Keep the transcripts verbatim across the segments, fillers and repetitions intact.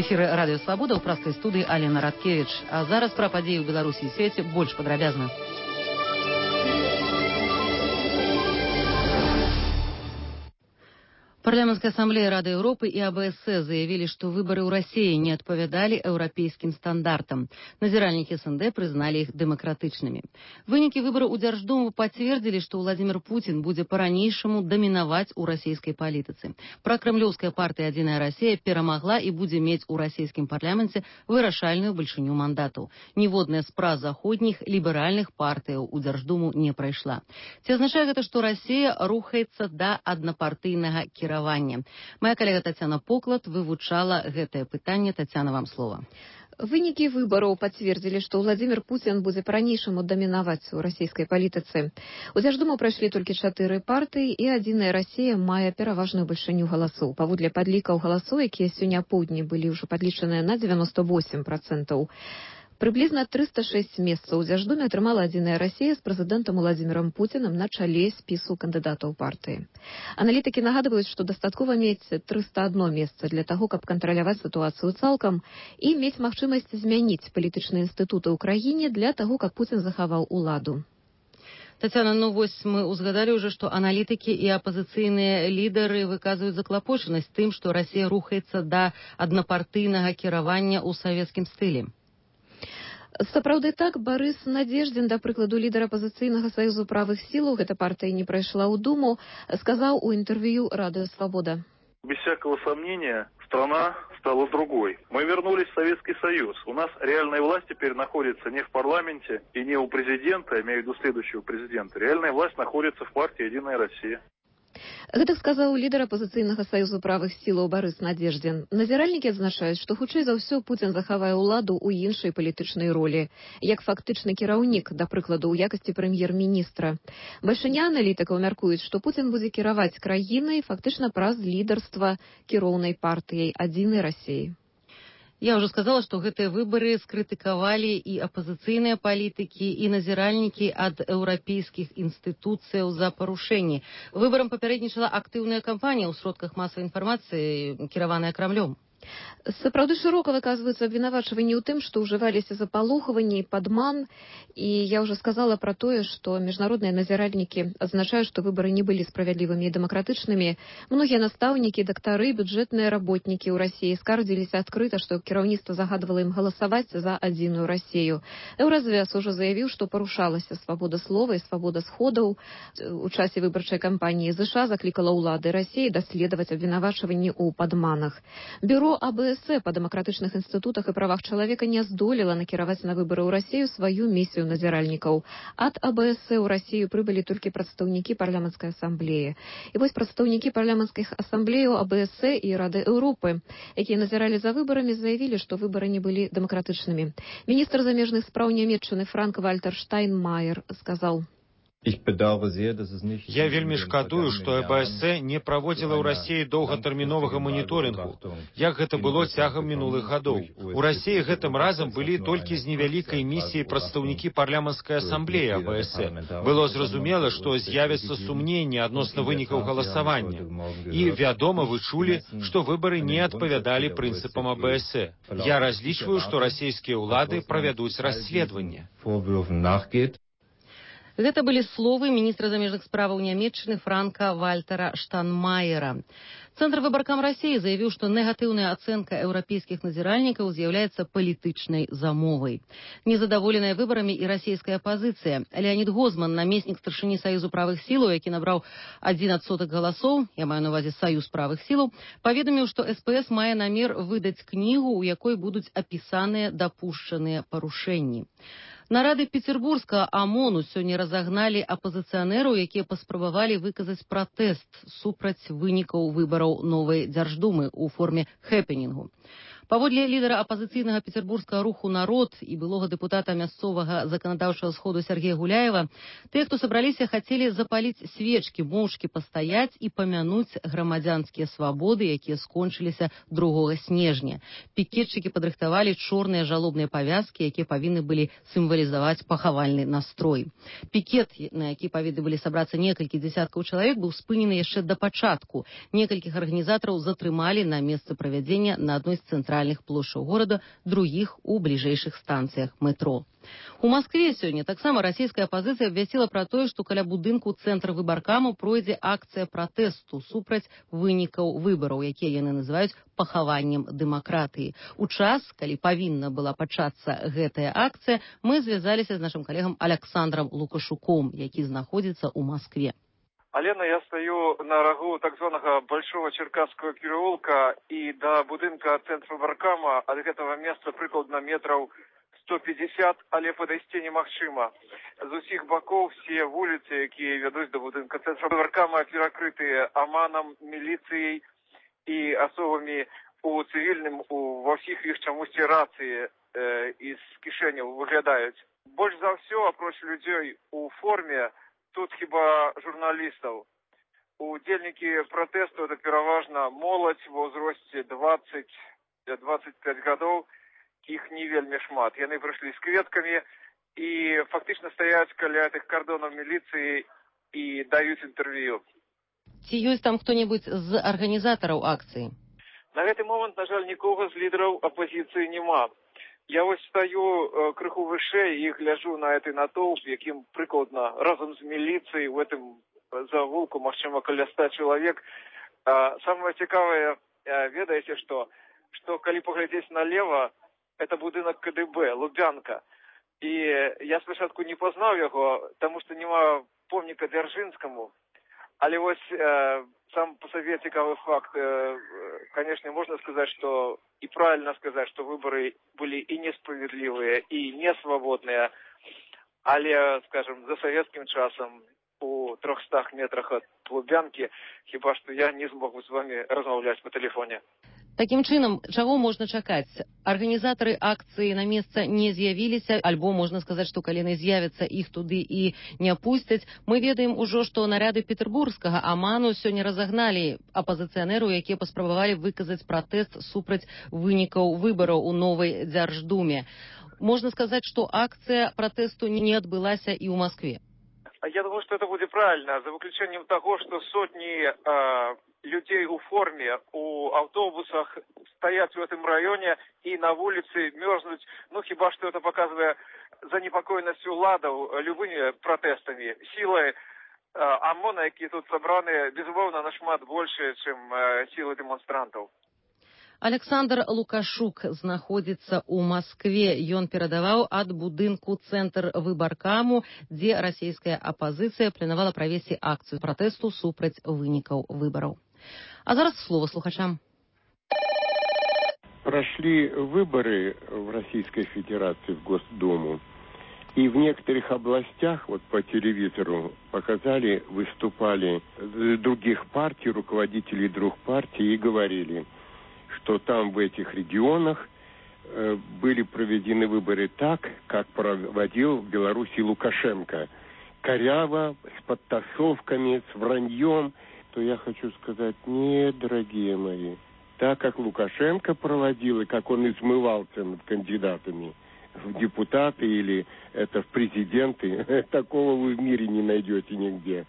эфіры радыё Свабода, ў праскай студыі Алена Радкевіч. А зараз пра падзеі ў Беларусі і свеце больш падрабязна. Парламентская ассамблея Рады Европы и АБС заявили, что выборы в России не отповедали европейским стандартам. Назиральники СНД признали их демократичными. Выники выборов у Держдумы подтвердили, что Владимир Путин будет по-ранейшему доминовать у российской политицы. Прокремлевская партия «Единая Россия» перемогла и будет иметь у российском парламенте вырашальную большиню мандатов. Ниводная спра заходних либеральных партий у Держдуму не прошла. Это означает, что Россия рухается до однопартийного кіравання. Моя коллега Татьяна Поклад вывучала гэтае пытанне. Татьяна, вам слово. Вынікі выбораў подтвердили, что Владимир Путин будет по-ранейшему доминовать у российской политицы. У Держдуму прошли только четыре партии, и «Единая Россия» мае пераважную большиню голосов. Паводле подлікаў голосов, якія сёння апоўдні были уже подлічаныя на девяносто восемь процентов. Приблизно триста шесть месцаў у Держдуме атрымала «Единая Россия» с президентом Владимиром Путиным на чале спису кандидатов партии. Аналитики нагадывают, что достаткова мець триста одно месца для того, каб кантраляваць ситуацию цалкам и иметь магчымасць змяніць палітычныя інстытуты ў краіне для того, каб Путин захаваў уладу. Татьяна, ну вось мы узгадали уже, что аналитики и оппозиционные лидеры выказывают заклопоченность тем, что Россия рухается до однопартийного кіравання ў советским стиле. Сапраўды так, Борис Надеждин, да прыкладу лидера оппозиционного союза правых сил, эта партия не прошла у Думу, сказал у интервью «Радио Свобода». Без всякого сомнения, страна стала другой. Мы вернулись в Советский Союз. У нас реальная власть теперь находится не в парламенте и не у президента, я имею в виду следующего президента. Реальная власть находится в партии «Единая Россия». Гэтак сказаў лідар апозіцыйнага саюзу правых сілаў Борис Надеждин. Назіральнікі адзначаюць, што хутчэй за ўсё Путин захавае ўладу ў іншай палітычнай ролі, як фактычны кіраўнік, да прыкладу, ў якасці прэм'ер-міністра. Бальшыня аналітыкаў мяркуюць, што Путин будзе кіраваць краінай фактычна праз лідарства кіроўнай партыяй «Единой России». Я уже сказала, что гэтыя выборы скрытыковали и оппозиционные политики, и назиральники от европейских институций за порушение. Выборам попереднічала активная кампания ў сродках массовой информации, кіраваная Кремлем. Сапраўды широко выказываются обвинавачивания ў тым, что ўжываліся запалохванні, падман, и я уже сказала про то, что международные назиральники означают, что выборы не были справедливыми и демократичными. Многие наставники, докторы, бюджетные работники у России скардзіліся открыто, что кіраўніцтва загадывало им голосовать за «Единую Россию». Еўразвяз уже заявил, что порушалася свобода слова и свобода сходаў. У часе выбарчай кампании США закликала улады России доследовать обвинавачиванні ў падманах. Бюро АБС по демократичных институтах и правах человека не здолела накіраваць на выборы ў Россию свою миссию назиральников. От АБС у Россию прибыли только представники парламентской ассамблеи. И вот представники парламентских ассамблей АБС и Рады Европы, якія назирали за выборами, заявили, что выборы не были демократичными. Министр замежных спраў Нямецчыны Франк-Вальтер Штайнмайер сказал: Я вельмі шкадую, што АБС не праводзіла ў Расіі доўгатэрміновага маніторынгу, як гэта было цягам мінулых гадоў. У Расіі гэтым разам былі толькі з невялікай місіяй прадстаўнікі парламенцкай асамблеі АБС. Было зразумела, што з'явяцца сумненні адносна вынікаў галасавання. І, вядома, вы чулі, што выбары не адпавядалі прынцыпам АБС. Я разлічваю, што расійскія ўлады правядуць расследаванне. Гэта былі словы міністра замежных справаў Нямецчыны Франка Вальтера Штайнмайера. Центр выбаркам России заявил, что негативная оценка европейских назиральников является политичной замовой. Незадоволенная выборами и российская оппозиция. Леонид Гозман, наместник старшыні Союзу правых силов, які набрал один адсотак голосов, я маю на увазе Союз правых силов, поведомил, что СПС мае намер выдать книгу, у якой будут описаны допущенные порушения. Нарады петербургскага ОМОНу сёння разогнали оппозиционеров, якія паспрабавалі выказаць пратэст супраць вынікаў выбораў новой Держдумы у форме хэпенінгу. Паводле лідара апозіцыйнага петербургскага руху «Народ» і былога дэпутата мясцовага заканадаўчага сходу Сергея Гуляева, те, кто сабраліся, хотели запаліць свечки, моўчкі пастаяць і памянуць грамадзянскія свабоды, якія скончыліся другога снежня. Пікетчыкі падрыхтавалі чорныя жалобныя павязкі, якія павінны былі сімвалізаваць пахавальны настрой. Пікет, на які павінны былі сабрацца некалькі дзесяткаў чалавек, быў спынены яшчэ да пачатку. Некалькіх арганізатараў затрымалі на месцы правядзення на адной з цэнтральных цэнтральных плошчаў горада, другіх у бліжэйшых станцыях метро. У Маскве сёння таксама расійская апазіцыя абвясціла пра тое, што каля будынку цэнтра выбаркаму пройдзе акцыя пратэсту супраць вынікаў выбараў, якія яны называюць пахаваннем дэмакратыі. У час, калі павінна была пачацца гэтая акцыя, мы звязаліся з нашым калегам Александром Лукашуком, які знаходзіцца ў Маскве. Алена, я стою на рагу так званого Большого Черкасского переулка, и до будынка центра выбаркама от этого места прыкладна метров сто пятьдесят, але падысці немагчыма. З усіх бакоў все вуліцы, якія вядуць до будынка центра выбаркама, перакрытыя аманам, міліцыяй і асобамі у цывільным, у, ва ўсіх іх чамусьці рацыі э, из кішэняў выглядаюць. Больш за ўсё, апроч людзей у форме, тут хіба журналістаў. Удзельнікі пратэсту это пераважна моладзь ва ўзросце двадцать - двадцать пять гадоў. Іх не вельмі шмат. Яны прыйшлі з кветкамі і фактычна стаяць каля гэтых кардонаў міліцыі і даюць інтэрв'ю. Ці ёсць там хто-небудзь з арганізатараў акцыі? На гэты момант, на жаль, нікога з лідараў апазіцыі няма. Я вось стаю э, крыху вышэй і гляджу на гэты натоўп, якім прыкладна разам з міліцыяй у гэтым завулку, магчыма, каля ста чалавек. Э, самае цікавае, э, ведаеце, што, што калі паглядзець налева, это будынак ка дэ бэ, Лубянка. І я спачатку не пазнаў яго, таму што няма помніка Дзяржынскаму. Але вось э, сам по сабе цікавы факт. Э, конечно, можна сказаць, што і правильно сказаць, што выбары былі і несправедлівыя, і несвабодныя. Але, скажем, за савецкім часам у трохстах метрах ад Лубянкі, хіба што я не змог з вами размаўляць па тэлефоне. Такім чынам, чаго можна чакаць? Арганізатары акцыі на месца не з'явіліся, альбо можна сказаць, што калі яны з'явяцца, іх туды і не пусцяць. Мы ведаем ужо, што наряды петербургскага аману сёння разагналі апазіцыянераў, якія паспрабавалі выказаць пратэст супраць вынікаў выбараў у новай Дзярждуме. Можна сказаць, што акцыя пратэсту не адбылася і ў Маскве. Я думаю, что это будет правильно, за выключением того, что сотни э, людей у форме, у автобусах стоят в этом районе и на улице мерзнуть. Ну, хиба что это показывает занепокоенность уладов любыми протестами. Силы э, ОМОНа, которые тут собраны, безусловно, нашмат больше, чем э, силы демонстрантов. Александр Лукашук знаходзіцца ў Маскве. Ён перадаваў ад будынку цэнтр выбаркаму, дзе расійская апазіцыя планавала правесці акцыю пратэсту супраць вынікаў выбараў. А зараз слово слухачам. Прошли выборы в Российской Федерации в Госдуму, и в некоторых областях, вот по телевизору показали, выступали других партий, руководителей двух партий и говорили, что там в этих регионах э, были проведены выборы так, как проводил в Беларуси Лукашенко. Коряво, с подтасовками, с враньем. То я хочу сказать, нет, дорогие мои, так как Лукашенко проводил, и как он измывался над кандидатами в депутаты или это в президенты, такого вы в мире не найдете нигде.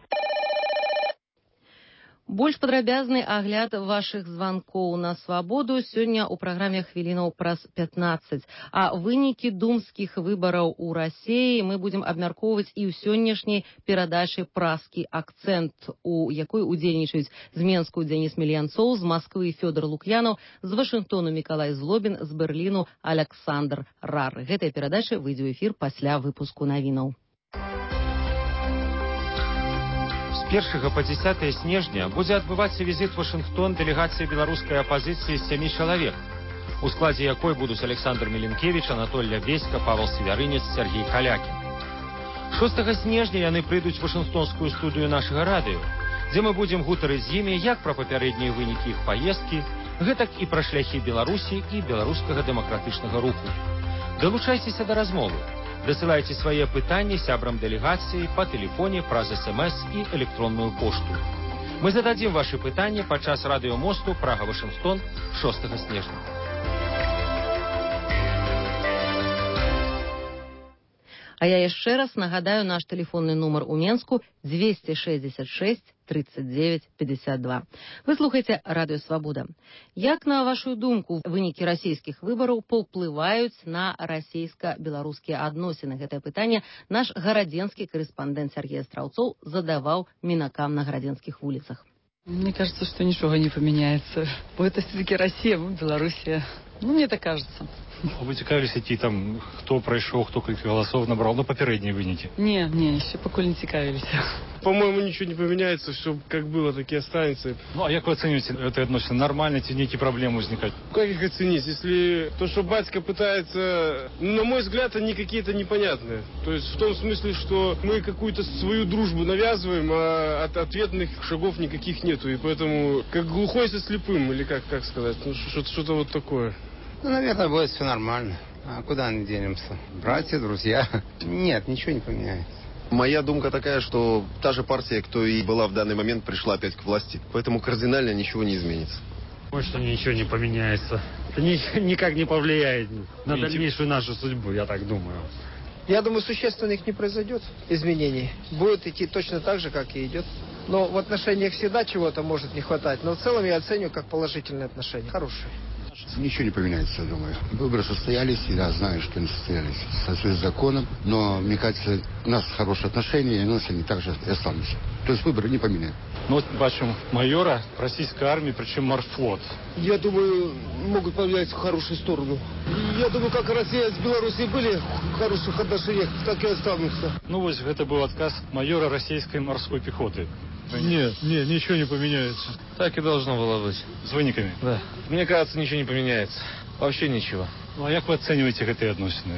Больш падрабязны агляд вашых званкоў на свабоду сёння ў праграме хвілінаў праз пятнаццаць. А вынікі думскіх выбараў у Расіі мы будзем абмяркоўваць і ў сённяшняй перадачы «Праскі акцэнт», у якой удзельнічаюць з Менску Дзяніс Мельянцоў, з Масквы Фёдор Лук'янаў, з Вашынгтону Мікалай Злобін, з Берліну Александр Рар. Гэтая перадача выйдзе ў эфір пасля выпуску навінаў. З першага па дзесятае снежня будзе адбывацца візіт Вашынгтон дэлегацыі беларускай апазіцыі з сямі чалавек, у складзе якой будуць Александр Меленкевич, Анатоль Лябеська, Павел Свяварынец, Сергей Калякін. шостага снежня яны прыйдуць у Вашынгтонскую студыю нашага радыё, дзе мы будзем гутарыць з імі як пра папярэднія вынікі іх паездкі, гэтак і пра шляхі Беларусі і беларускага дэмакратычнага руху. Далучайцеся да размовы. Дасылайце свае пытанні сябрам дэлегацыі па тэлефоне, праз эс эм эс і электронную пошту. Мы зададзім вашы пытанні падчас радыёмосту Прага-Вашынгтон шостага снежня. А я яшчэ раз нагадаю наш тэлефонны нумар у Менску двести шестьдесят шесть тридцать девять пятьдесят два. Вы слухаеце радыё Свабода. Як, на вашу думку, вынікі расійскіх выбараў паўплываюць на расійска-беларускія адносіны? Гэтае пытанне наш гарадзенскі корэспондент Сергей Страўцоў задаваў мінакам на гарадзенскіх вуліцах. Мне кажется, что ничего не поменяется. Бо это все-таки Россия, мы Белоруссия. Ну, мне так кажется. А вы цікавились, які там, хто пройшов, хто кілька голосов набрал, ну, попередние выніки? Не, не, еще пока не цікавились. По-моему, ничего не поменяется, все как было, так и останется. Ну, а як вы оцениваете это отношение? Нормально, эти некие проблемы возникают? Как их оценить, если то, что батька пытается, ну, на мой взгляд, они какие-то непонятные. То есть в том смысле, что мы какую-то свою дружбу навязываем, а от ответных шагов никаких нету. И поэтому как глухой со слепым, или как, как сказать, ну, что-то, что-то вот такое. Ну, наверное, будет все нормально. А куда мы денемся? Братья, друзья? Нет, ничего не поменяется. Моя думка такая, что та же партия, кто и была в данный момент, пришла опять к власти. Поэтому кардинально ничего не изменится. Может, что ничего не поменяется. Это ни, никак не повлияет на дальнейшую нашу судьбу, я так думаю. Я думаю, существенных не произойдет изменений. Будет идти точно так же, как и идет. Но в отношениях всегда чего-то может не хватать. Но в целом я оцениваю как положительные отношения. Хорошие. Ничего не поменяется, я думаю. Выборы состоялись, и я знаю, что они состоялись в соответствии с законом. Но, мне кажется, у нас хорошие отношения, и у нас они также и останутся. То есть выборы не поменяют. Ну вот бачим майора российской армии, причем морфлот. Я думаю, могут повлиять в хорошую сторону. Я думаю, как Россия с Белоруссией были в хороших отношениях, так и останутся. Ну вот это был отказ майора российской морской пехоты. Нет, нет, ничего не поменяется. Так и должно было быть. С выниками? Да. Мне кажется, ничего не поменяется. Вообще ничего. Ну а как вы оцениваете эти отношения?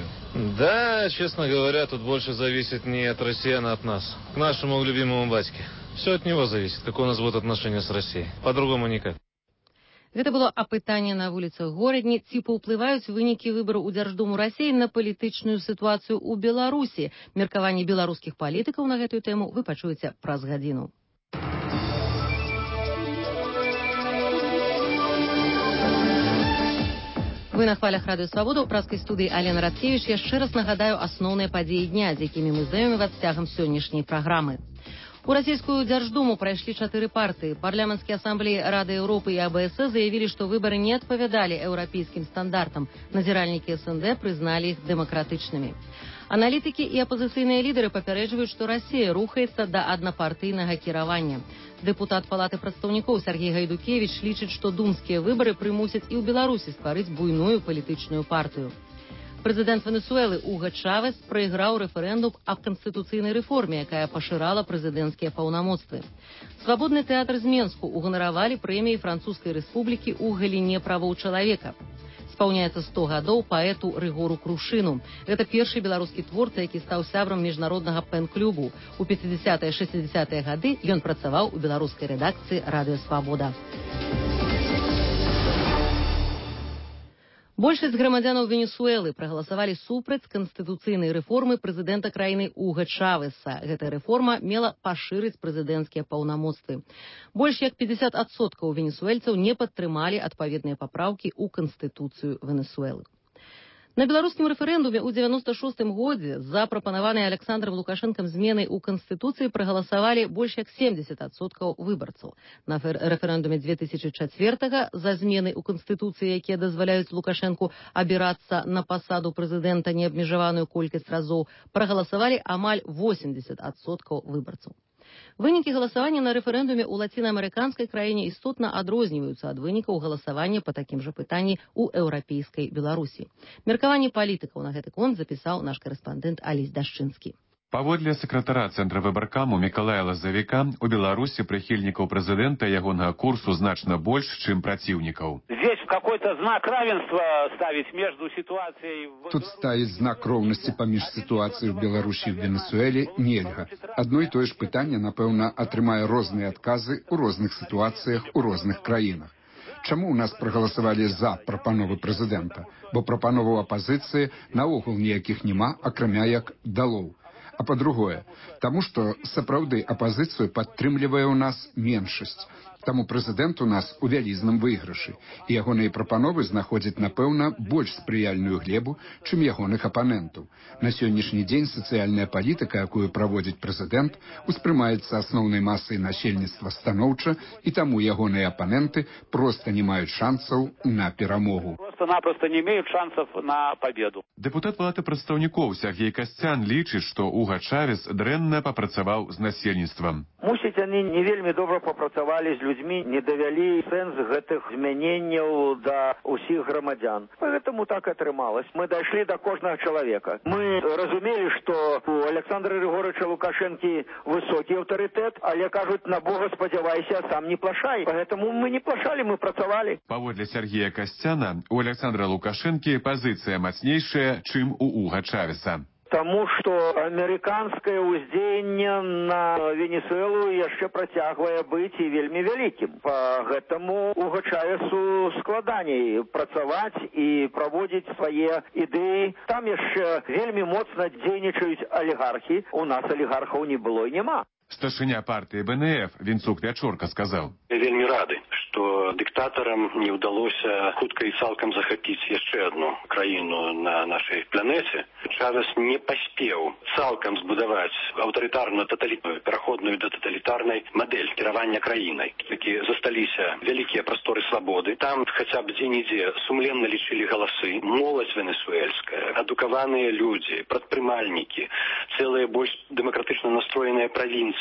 Да, честно говоря, тут больше зависит не от россиян, а от нас. К нашему любимому батьке. Все от него зависит, какое у нас будет отношение с Россией. По-другому никак. Гэта было апытанне на вуліцах горадні, ці паўплываюць вынікі выбараў у Дзярждуму Расіі на палітычную сітуацыю ў Беларусі. Меркаванне беларускіх палітыкаў на гэтую тэму вы пачуеце праз гадзіну. Вы на хвалях радыё Свабода, ў праскай студыі Алена Радкевіч. Яшчэ раз нагадаю асноўныя падзеі дня, з якімі мы знаёмы вас цягам сённяшняй праграмы. У расійскую Дзярждуму прайшлі чатыры партыі. Парламенцкія асамблеі Рады Еўропы і А Бэ Эс Э заявілі, што выбары не адпавядалі еўрапейскім стандартам. Назіральнікі Эс Эн Дэ прызналі іх дэмакратычнымі. Аналітыкі і апазіцыйныя лідары папярэджваюць, што Расія рухаецца да аднапартыйнага кіравання. Дэпутат Палаты прадстаўнікоў Сергей Гайдукевіч лічыць, што думскія выбары прымусяць і ў Беларусі стварыць буйную палітычную партыю. Прэзідэнт Венесуэлы Уга Чавес прайграў рэферэндум аб канстытуцыйнай рэформе, якая пашырала прэзідэнцкія паўнамоцтвы. Свабодны тэатр з Менску уганаравалі прэміяй Французскай рэспублікі ў галіне правоў чалавека. Спаўняецца сто гадоў паэту Рыгору Крушыну. Гэта першы беларускі творца, які стаў сябрам міжнароднага пэн-клубу. У пяцідзясятыя-шэсцідзясятыя гады ён працаваў у беларускай рэдакцыі Радыё Свабода. Большасць грамадзянаў Венесуэлы прагаласавалі супраць канстытуцыйнай рэформы прэзідэнта краіны Уга Чавеса. Гэтая рэформа мела пашырыць прэзідэнцкія паўнамоцтвы. Больш як пятьдесят адсоткаў венесуэльцаў не падтрымалі адпаведныя папраўкі ў канстытуцыю Венесуэлы. На беларускім рэферэндуме ў дзевяноста шостым годзе за прапанаваныя Александром Лукашэнкам змены ў Канстытуцыі прагаласавалі больш як семьдесят адсоткаў выбарцаў. На рэферэндуме две тысячи чацвёртага за змены ў Канстытуцыі, якія дазваляюць Лукашэнку абірацца на пасаду прэзідэнта неабмежаваную колькасць разоў, прагаласавалі амаль восемьдесят адсоткаў выбарцаў. Вынікі галасавання на рэферэндуме ў лацінаамерыканскай краіне істотна адрозніваюцца ад вынікаў галасавання па такім жа пытанні ў еўрапейскай Беларусі. Меркаванне палітыкаў на гэты конт запісаў наш корэспандэнт Алесь Дашчынскі. Паводле сакратара Цэнтра выбаркаму Мікалая Лазавіка, у Беларусі прыхільнікаў прэзідэнта ягонага курсу значна больш, чым праціўнікаў. Здесь какой-то знак равенства ставить между ситуацией... Тут ставить знак роўнасці паміж сітуацыяй в Беларусі і Венесуэле нельга. Адно і тое ж пытанне, напэўна, атрымае розныя адказы ў розных сітуацыях у розных краінах. Чаму ў нас прагаласавалі за прапановы прэзідэнта? Бо прапановаў апазіцыі наогул ніякіх няма, акрамя як далоў. А па-другое, таму што сапраўды апазіцыю падтрымлівае ў нас меншасць. Таму прэзідэнт у нас у вялізным выйгрышы, і ягоныя прапановы знаходзяць, напэўна, больш спрыяльную глебу, чым ягоных апанентаў. На сённяшні дзень сацыяльная палітыка, якую праводзіць прэзідэнт, успрымаецца асноўнай масай насельніцтва станоўча, і таму ягоныя апаненты проста не маюць шансаў на перамогу. Просто-напросто не имеют шансов на победу. Депутат Палаты прадстаўнікоў Сергей Касцян лічыць, што Уга Чавес дрэнна папрацаваў з насельніцтвам. Мусіць, яны не вельмі добра папрацавалі з людзьмі, не давялі сэнс гэтых змяненняў да ўсіх грамадзян. Поэтому так атрымалось. Мы дайшлі да кожнага чалавека. Мы разумелі, што у Александра Григорьевича Лукашэнкі высокі аўтарытэт, але кажуць, на Бога спадзявайся, сам не плашай. Поэтому мы не плашалі, мы працавалі. Паводле Сергея Касцяна, у Александра Лукашэнкі пазіцыя мацнейшая, чым у Уга Чавеса. Таму што амерыканскае ўздзеянне на Венесуэлу яшчэ працягвае быць і вельмі вялікім. Па гэтаму Уга Чавесу складаней працаваць і праводзіць свае ідэі. Там яшчэ вельмі моцна дзейнічаюць алігархі. У нас алігархаў не было і няма. Старшыня партыі Бэ Эн Эф Вінцук Вячорка сказаў: «Вельмі рады, што дыктатарам не ўдалося хутка і цалкам захапіць яшчэ одну краіну на нашай планеце. Чавес не паспеў цалкам збудаваць аўтарытарную таталітарную пераходную да таталітарнай мадэль кіравання краінай. Такі засталіся вялікія прасторы свабоды. Там хаця б дзе-нідзе сумленна лічылі галасы. Моладзь венесуэльская, адукаваныя людзі, прадпрымальнікі, цэлыя больш дэмакратычна настроеныя правінцыі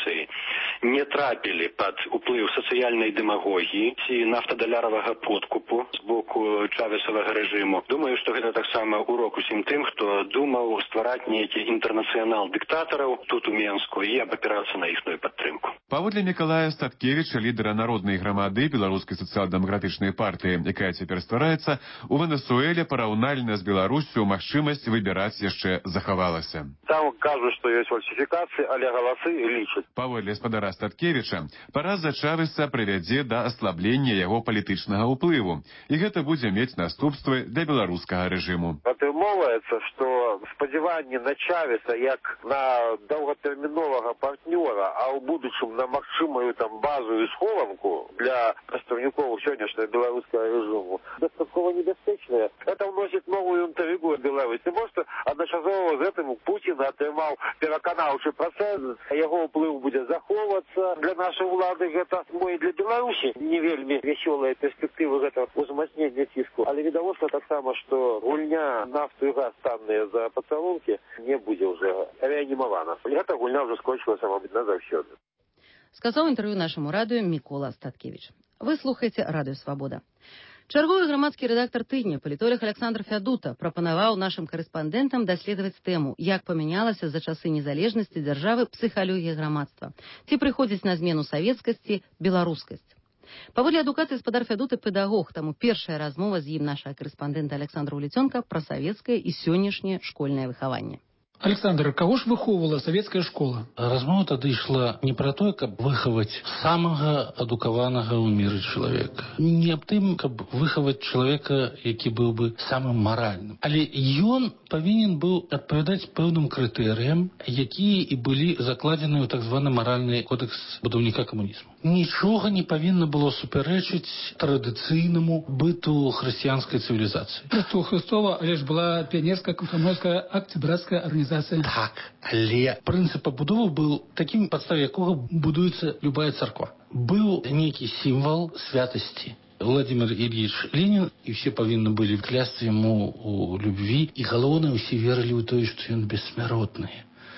не трапілі пад уплыў сацыяльнай дэмагогіі ці нафтадаляравага подкупу з боку чавесавага рэжыму. Думаю, што гэта таксама урок усім тым, хто думаў ствараць нейкі інтэрнацыянал дыктатараў тут у Менску і абапірацца на іхную падтрымку. Паводле Мікалая Статкевіча, лідара народнай грамады беларускай сацыял-дэмакратычнай партыі, якая цяпер ствараецца, у Венесуэле параўнальна з Беларусю магчымасць выбіраць яшчэ захавалася. Там кажуць, што ёсць фальсіфікацыі, але галасы лічаць. Паводле гаспадара Статкевіча, параза Чавеса прывядзе да аслаблення яго палітычнага ўплыву, і гэта будзе мець наступствы для беларускага рэжыму. Атрымоўваецца, што спадзяванні на Чавеса як на доўгатэрміновага партнёра, а ў будучым на магчымую там базу і схованку для прадстаўнікоў сённяшняга беларускага рэжыму дастаткова небяспечныя. Это ўносіць новую інтрыгу Беларусі. Можа, адначасова з гэтым Пуцін атрымаў пераканаўчы працэс, яго ўплыў будзе захоўвацца. Для нашай улады гэта, мо і для Беларусі не вельмі вясёлыя перспектывы гэта ўзмацнення ціску. Але відавочна таксама, што гульня нафту і газ танныя за пацалункі не будзе ўжо рэанімавана. Гэта гульня ўжо скончылася, мабыць, назаўсёды. Сказаў інтэрв'ю нашаму радыё Мікола Статкевіч. Вы слухаеце Радыё Свабода. Чарговы грамадскі рэдактар тыдня, палітолог Александр Фядута, прапанаваў нашым карэспандэнтам даследаваць тэму, як памянялася за часы незалежнасці дзяржавы псіхалогія грамадства. Ці прыходзіць на змену савецкасці беларускасць. Паводле адукацыі гаспадар Фядута педагог, таму першая размова з ім нашага карэспандэнта Александра Уліцёнка пра савецкае і сённяшняе школьнае выхаванне. Александр, каго ж выхоўвала савецкая школа? Размова тады ішла не пра тое, каб выхаваць самага адукаванага ў міры чалавека. Не аб тым, каб выхаваць чалавека, які быў бы самым маральным. Але ён павінен быў адпавядаць пэўным крытэрыям, якія і былі закладзены ў так званы маральны кодэкс будаўніка камунізму. Нічога не павінна было супярэчыць традыцыйнаму быту хрысціянскай цывілізацыі. Христу Христова, але ж была піянерская, камсамольская, октябрьская арганізацыя. Так, але прынцып пабудовы быў такім, падставе якога будуецца любая царква. Быў нейкі сімвал святасці. Владимир Ильич Ленин, і все павінны былі клясці яму у любві, і галоўнае, усе верылі ў тое, што ён бессмяротны.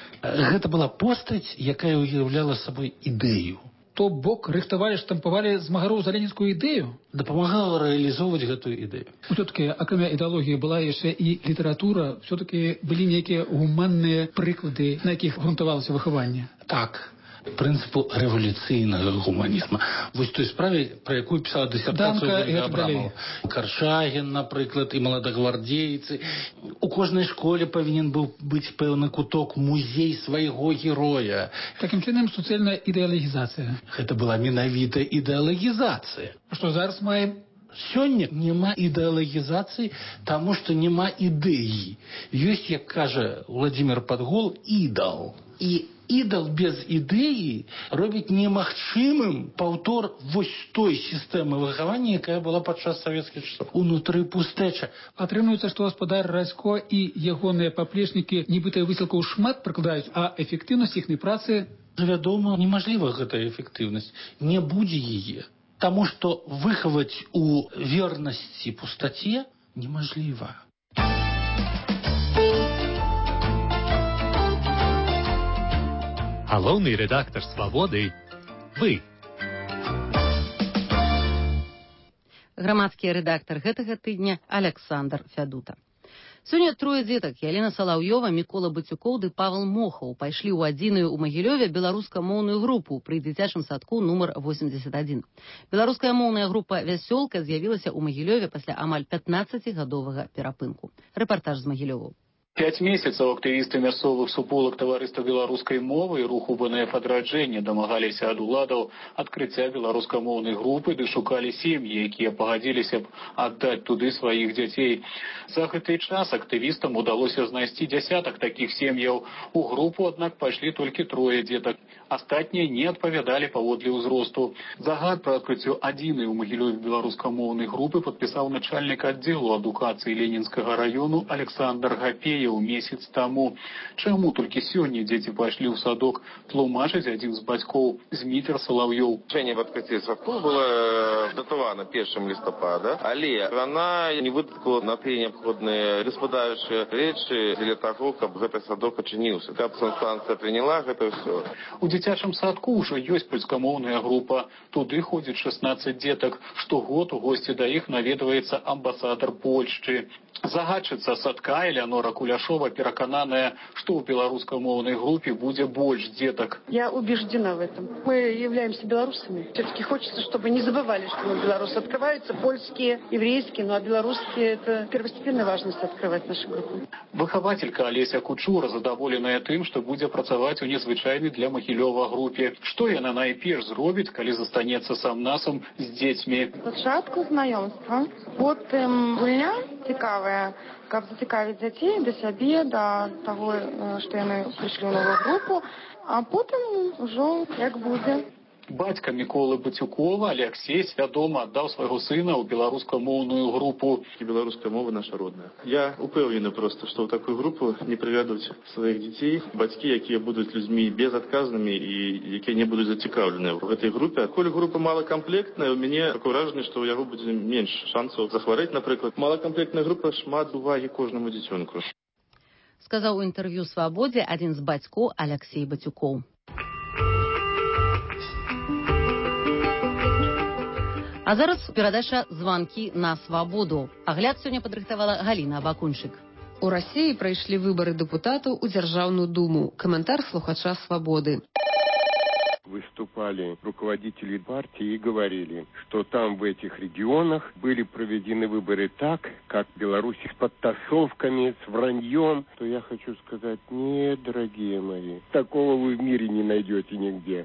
Гэта была постаць, якая уяўляла сабой ідэю. То бок рыхтавалі, штампавалі змагароў за ленінскую ідэю? Дапамагала рэалізоўваць гэтую ідэю. Усё-таки, акрамя ідэалогіі, была яшчэ і літаратура, все-таки былі нейкія гуманныя прыклады, на якіх грунтавалася выхаванне. Так. Прынцыпу рэвалюцыйнага гуманізма. Вось той справе, пра якую пісала дысертацыю Ольга Абрамова. Карчагін, напрыклад, і маладагвардзейцы. У кожнай школе павінен быў быць пэўны куток, музей свайго героя. Такім чынам, суцэльная ідэалагізацыя. Гэта была менавіта ідэалагізацыя. Што зараз маем? Сёння няма ідэалагізацыі, таму што няма ідэі. Ёсць, як кажа Владимир Падгол, ідал. І ідал без ідэі робіць немагчымым паўтор вось той сістэмы выхавання, якая была падчас савецкіх часоў. Унутры пустэча. Атрымліваецца, што гаспадар Разько і ягоныя паплечнікі нібыта высілкаў шмат прыкладаюць, а эфектыўнасць іхняй працы... Вядома, немажліва гэтая эфектыўнасць. Не будзе яе. Таму што выхаваць у вернасці пустаце немажліва. Галоўны рэдактар «Свабоды» – вы. Грамадскі рэдактар гэтага тыдня Александр Фядута. Сёння трое дзетак – Ялена Салаўёва, Мікола Бацюкоў ды Павел Мохаў – пайшлі ў адзіную ў Магілёве беларускамоўную групу пры дзіцячым садку нумар восемьдесят один. Беларуская моўная група «Вясёлка» з'явілася ў Магілёве пасля амаль пятнаццацігадовага перапынку. Рэпартаж з Магілёву. Пять месяцаў актывісты мясцовых суполак таварыства беларускай мовы і руху БНФ адраджэння дамагаліся ад уладаў адкрыцця беларускамоўнай групы ды шукалі сем'і, якія пагадзіліся б аддаць туды сваіх дзяцей. За гэты час актывістам удалося знайсці дзясятак такіх сем'яў. У групу, аднак, пайшлі толькі трое дзетак. Астатнія не адпавядалі паводле ўзросту. Загад пра адкрыццё адзінай у Магілёве беларускамоўнай групы падпісаў начальнік аддзелу адукацыі Ленінскага раёну Александр Гапеев месяц таму. Чаму толькі сёння дзеці пайшлі ў садок, тлумачыць адзін з бацькоў Змітер Салаўёў. Рашэнне аб адкрыцці садку было датавана першым лістапада, але яна не выдаткала на тыя неабходныя гаспадарчыя рэчы для таго, каб гэты садок адчыніўся. Каб санстанцыя прыняла гэта ўсё. У дзіцячым садку ўжо ёсць польскамоўная група. Туды ходзіць шестнадцать дзетак. Штогод у госці да іх наведваецца амбасадар Польшчы. Загадчыца садка Элеонора Куляшова перакананая, што ў беларускамоўнай групе будзе больш дзетак. Я убеждена в этом. Мы являемся белорусами. Все-таки хочется, чтобы не забывали, что мы белорусы. Открываются польские, еврейские, ну а белорусские — это первостепенная важность открывать нашу группу. Выхавателька Олеся Кучура задаволеная тым, што будзе працаваць у незвычайнай для Магілёва групе. Што яна найперш зробіць, калі застанецца сам-насам з дзецьмі? Спачатку знаёмства. Потым гульня цікавая, каб зацікавіць дзяцей да сябе, да таго, што яны прыйшлі ў новую групу, а потым ужо як будзе. Бацька Міколы Бацюкова Алексей свядома аддаў свайго сына ў беларускамоўную групу. Беларуская мова наша родная. Я упэўнены проста, што ў такую групу не прывядуць сваіх дзяцей бацькі, якія будуць людзьмі безадказнымі і якія не будуць зацікаўленыя ў гэтай групе. Коль група малакамплектная, у мяне такое ўражанне, што ў яго будзе менш шансаў захварэць, напрыклад. Малакамплектная група шмат увагі кожнаму дзіцёнку. Сказаў у інтэрв'ю «Свабодзе» адзін з бацькоў Алексей Бацюкоў. А зараз перадача «Званкі на свабоду». Агляд сёння падрыхтавала Галіна Абакунчык. У Рассіі прайшлі выбары дэпутатаў у Дзяржаўную думу. Каментар слухача «Свабоды». Выступали руководители партии и говорили, что там в этих регионах были проведены выборы так, как в Беларуси, с подтасовками, с враньем. То я хочу сказать: нет, дорогие мои, такого вы в мире не найдете нигде.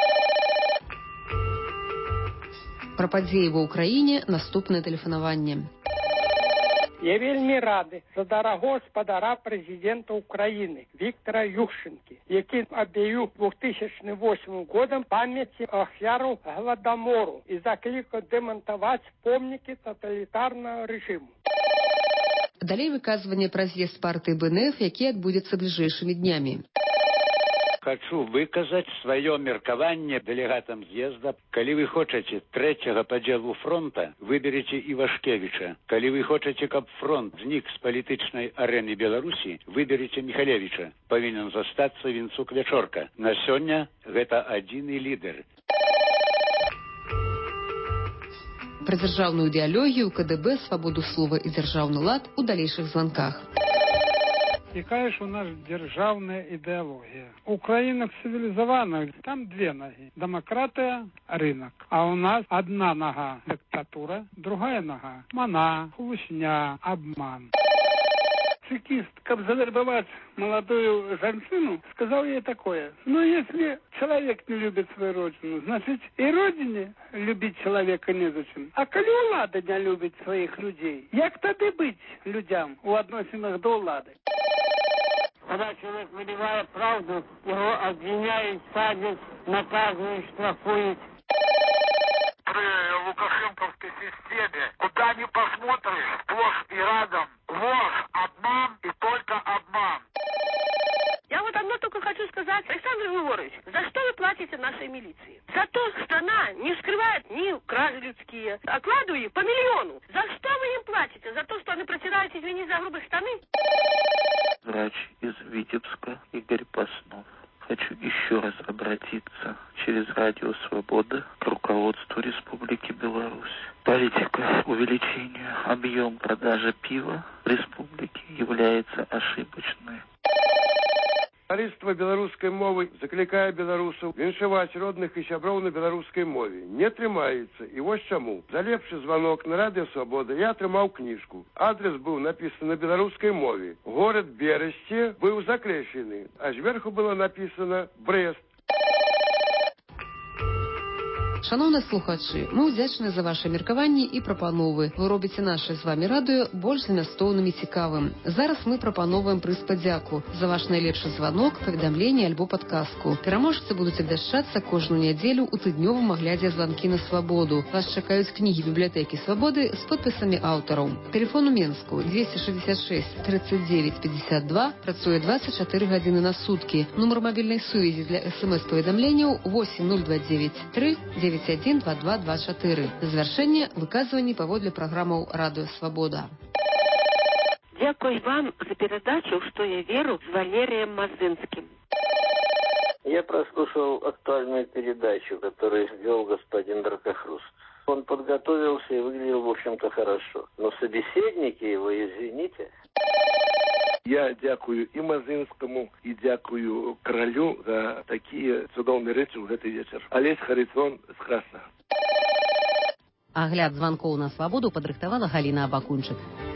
Пра падзеі ва ўкраіне наступнае тэлефанаванне. Я вельмі рады за дарагого спадара прэзідэнта Украіны Віктора Ющэнкі, які аб'явіў двухтысячным восьмым годам памяці ахвяраў Гладамору і заклікаў дэмантаваць помнікі таталітарнага рэжыму. Далей выказванне пра з'езд партыі БНФ, які адбудзецца бліжэйшымі днямі. Хочу выказаць сваё меркаванне дэлегатам з'езда. Калі вы хочаце трэцяга падзелу фронта, выберыце Івашкевіча. Калі вы хочаце, каб фронт знік з палітычнай арэны Беларусі, выберыце Міхалевіча. Павінен застацца Вінцук Вячорка. На сёння гэта адзіны лідар. Пра дзяржаўную ідэалогію, КДБ, свабоду слова і дзяржаўны лад у далейшых званках. Якая ж у нас дзяржаўная ідэалогія? У краінах цывілізаваных там две ноги. Дэмакратыя, рынок. А у нас одна нога диктатура, другая нога мана, хлусня, обман. Чекист, как завербовать молодую женщину, сказал ей такое: ну, если человек не любит свою родину, значит и родине любить человека незачем. А коли улада не любит своих людей, як тады быть людям у относинах до улады? Когда человек выливает правду, его обвиняют, садят, наказывают, штрафуют. При лукашенковской системе, куда ни посмотришь, сплошь и рядом ложь, обман и только обман. Я вот одно только хочу сказать, Александр Григорьевич, за что вы платите нашей милиции? За то, что она не скрывает ни кражи людские, окладываю их по миллиону. За что вы им платите? За то, что они протирают, извини, за грубые штаны? Врач из Витебска Игорь Паснов. Хочу еще раз обратиться через Радио Свобода к руководству Республики Беларусь. Политика увеличения объема продажи пива в республике является ошибочной. Таварыства беларускай мовы заклікае беларусаў віншаваць родных і сяброў на беларускай мове. Не трымаецца. І вось чаму. За лепшы званок на Радио Свобода я атрымаў кніжку. Адрес быў напісаны на беларускай мове. Горад Берасце быў закрэслены, а зверху было напісана Брест. Шановні слухачі, ми вдячні за ваші меркаванні і прапановы. Ви робите наше з вами радіо больш змістовним і цікавим. Зараз ми прапановуємо приз падзяку за ваш найлепшы звонок, паведамленне альбо падказку. Пераможцы будуць абвяшчацца кожную нядзелю ў тыднёвым аглядзе званкі на свабоду. Вас чакаюць кнігі бібліятэкі Свабоды з подпісамі аўтараў. Телефон у Менску двести шестьдесят шесть тридцать девять пятьдесят два, працуе двадцать четыре гадзіны на суткі. Нумар мабільнай сувязі для смс-паведамленняў восемь ноль два девять три девять один два два два четыре. Завяршэнне выказванні паводле праграмаў Радыё Свабода. Дякую вам за передачу «Что я веру» с Валерием Мазынским. Я прослушал актуальную передачу, которую вел господин Дракохруст. Он подготовился и выглядел, в общем-то, хорошо. Но собеседники его, извините... Я дякую і Мазинскому, і дякую королю за такі цудоўныя рэчы ў гэты вечар. Алесь Харитон з Краснага. Агляд званкоў на свабоду падрыхтавала Галіна Абакунчык.